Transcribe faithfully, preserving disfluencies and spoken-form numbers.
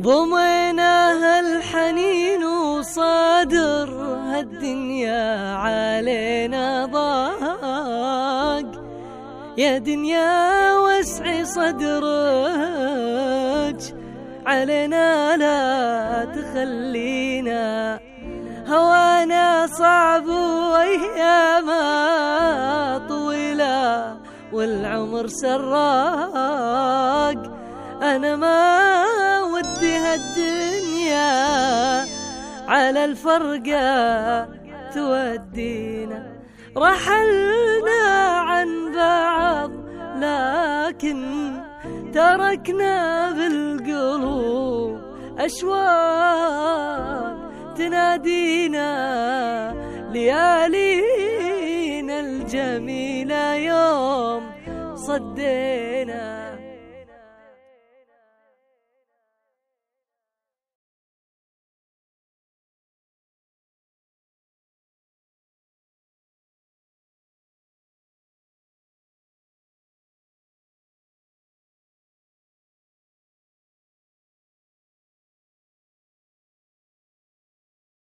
ضميناه الحنين وصادر هالدنيا علينا ضاق، يا دنيا وسعي صدرك علينا لا تخلينا، هوانا صعب وأيامه طويلة والعمر سراق، أنا ما ودي هالدنيا على الفرقة تودينا، رحلنا عن بعض لكن تركنا بالقلوب أشواق تنادينا، ليالينا الجميلة يوم صدينا.